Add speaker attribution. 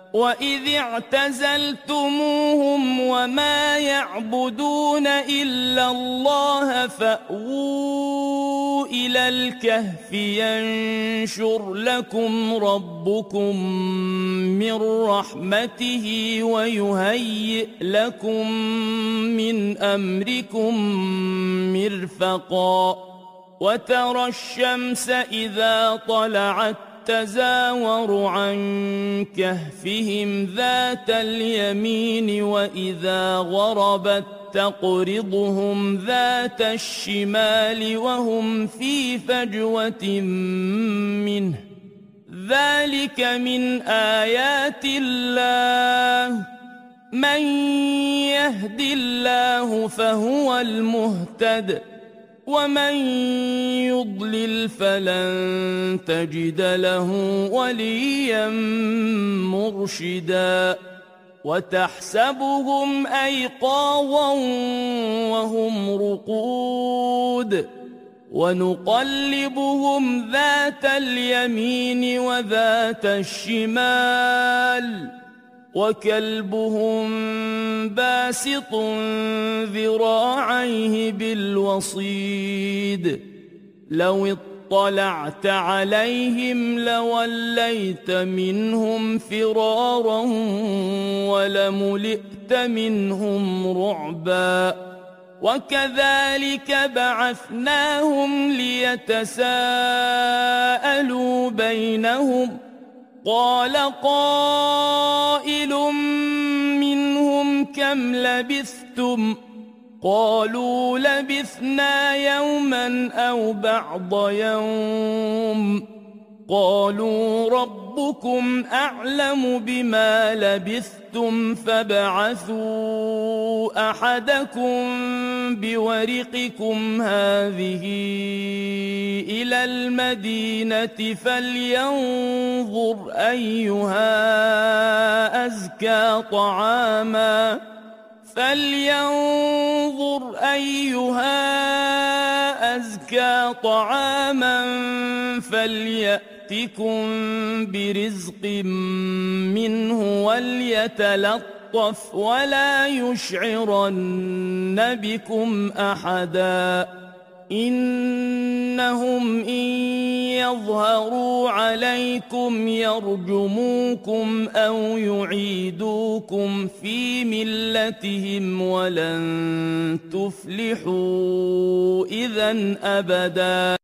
Speaker 1: وإذ اعتزلتموهم وما يعبدون إلا الله فأووا إلى الكهف ينشر لكم ربكم من رحمته ويهيئ لكم من أمركم مرفقا وترى الشمس إذا طلعت تزاور عن كهفهم ذات اليمين وإذا غربت تقرضهم ذات الشمال وهم في فجوة منه ذلك من آيات الله من يهد الله فهو المهتد ومن يضلل فلن تجد له وليا مرشدا وتحسبهم أيقاظا وهم رقود ونقلبهم ذات اليمين وذات الشمال وكلبهم باسط ذراعيه بالوصيد لو اطلعت عليهم لوليت منهم فرارا ولملئت منهم رعبا وكذلك بعثناهم ليتساءلوا بينهم قال قائل منهم كم لبثتم قالوا لبثنا يوما أو بعض يوم قالوا ربكم أعلم بما لبثتم فابعثوا أحدكم بورقكم هذه إلى المدينة فلينظر أيها أزكى طعاما فليأتكم برزق منه وليتلطف ولا يشعرن بكم أحدا إنهم إن يظهروا عليكم يرجموكم أو يعيدوكم في ملتهم ولن تفلحوا إذا أبدا